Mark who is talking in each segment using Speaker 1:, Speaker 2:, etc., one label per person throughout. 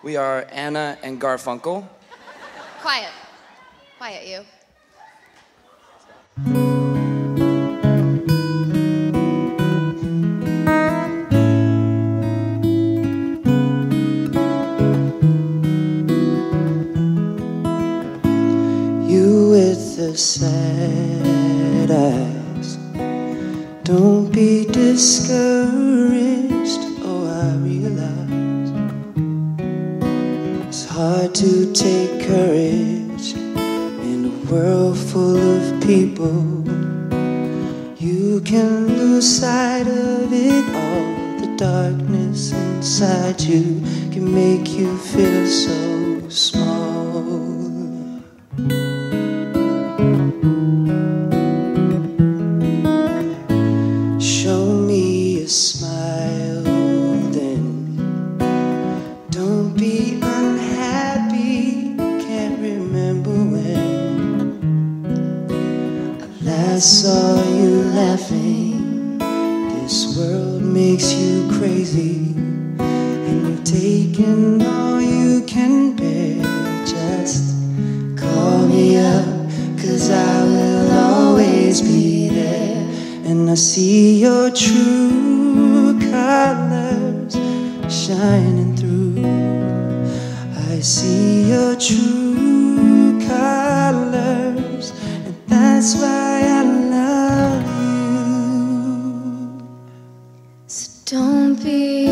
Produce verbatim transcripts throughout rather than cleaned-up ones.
Speaker 1: We are Anna and Garfunkel.
Speaker 2: Quiet. Quiet, you.
Speaker 3: You with the sad eyes, don't be discouraged. Oh, I realize it's hard to take courage in a world full of people. You can lose sight of it all. The darkness inside you can make you feel so small. Show me a smile then. Don't be unhappy. Can't remember when I last saw you laughing. This world makes you crazy, and you've taken all you can bear. Just call me up, 'cause I will always be there. And I see your true colors shining through. I see your true colors, and that's why I love you. So don't be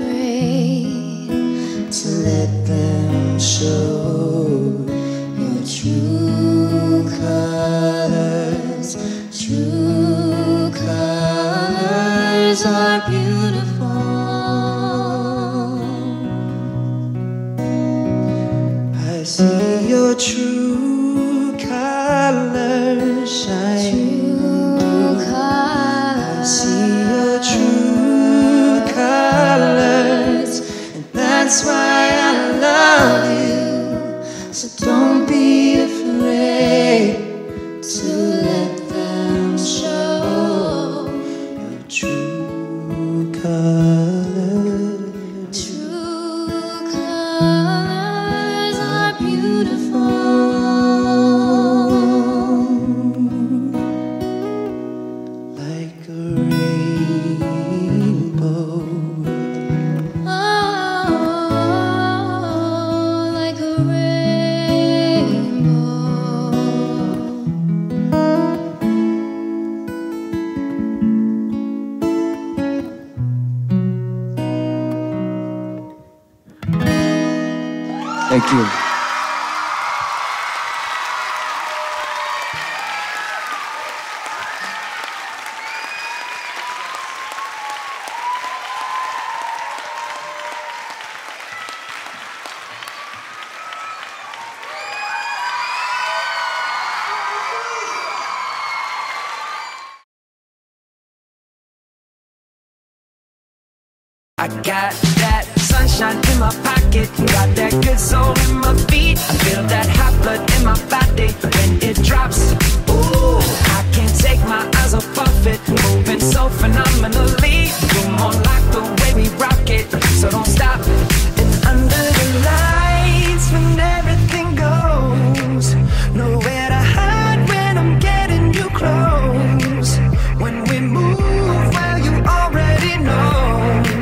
Speaker 3: afraid to let them show your true colors. True colors are beautiful. I see your true colors shining through. I see your true colors, and that's why I love you. So don't be afraid to let them show your true colors. True colors are beautiful, like a rainbow. Oh, like a rainbow.
Speaker 1: Thank you.
Speaker 4: I got that sunshine in my pocket, got that good soul in my feet. I feel that hot blood in my body when it drops. Ooh, I can't take my eyes off of it, moving so phenomenally. You're more like the way we rock.